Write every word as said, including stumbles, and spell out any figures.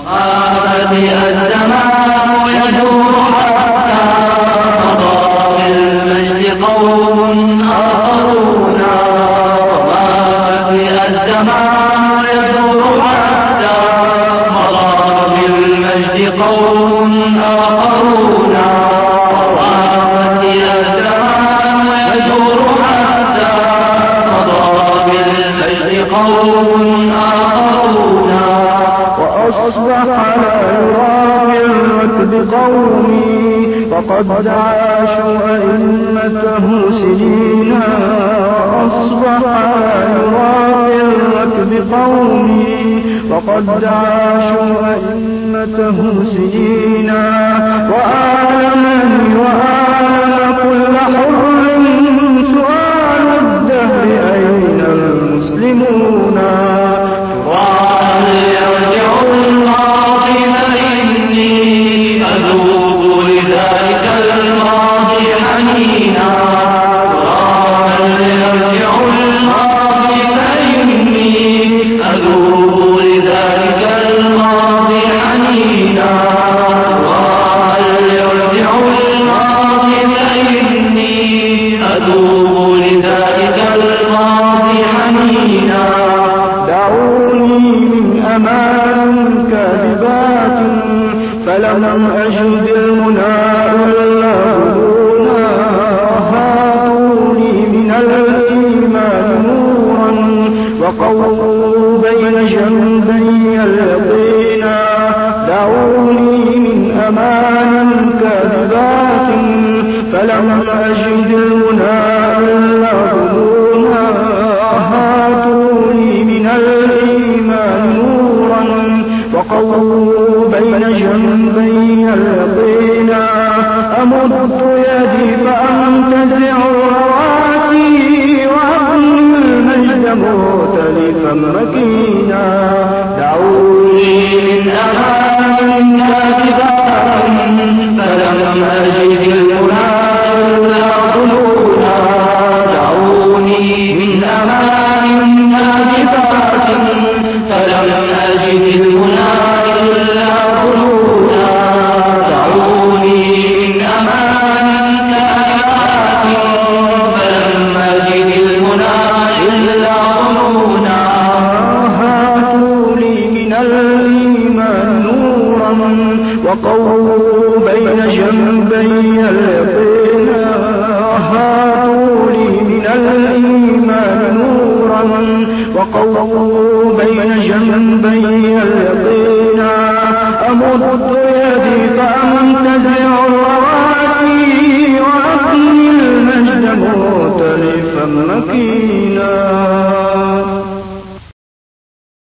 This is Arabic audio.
بدأ الزمان يدور حتى مضى بالمجد قوم آخرون. بدأ الزمان يدور حتى مضى بالمجد قوم آخرون. بدأ الزمان يدور حتى مضى بالمجد قوم آخرون. وأصبح لا يرى بالركب قومي فقد عاشوا أئمته سنينا. وأصبح لا يرى بالركب قومي فقد عاشوا أئمته سنينا. وآلمني وآلم كل حر سؤال الدهر أين المسلمون. فلم أجد المنى إلا هدونا. هاتوني من الإيمان نورا وقووا بين جنبي اليقينا. دعوني من أمان كاذبات فلم أجد المنى إلا هدونا. هاتوني من الإيمان نورا وقووا بين جنبي اليقينا. أمد يدي فأنتزع الرواسي وأبني المجد مختلفا مكينا. دعوني من أمان كاذبات فلم أجد المنى إلا ظنونا. دعوني من أمان كاذبات فلم أجد المنى إلا ظنونا. دعوني من أمان كاذبات فلم أجد المنى إلا ظنونا. هاتوا لي من الإيمان نورا وقووا بين جنبي اليقينا. هاتوا لي من الإيمان نورا وقووا بين جنبي اليقينا. أمد يدي فأنتزع الرواسي وأبني المجد مختلفا مكينا.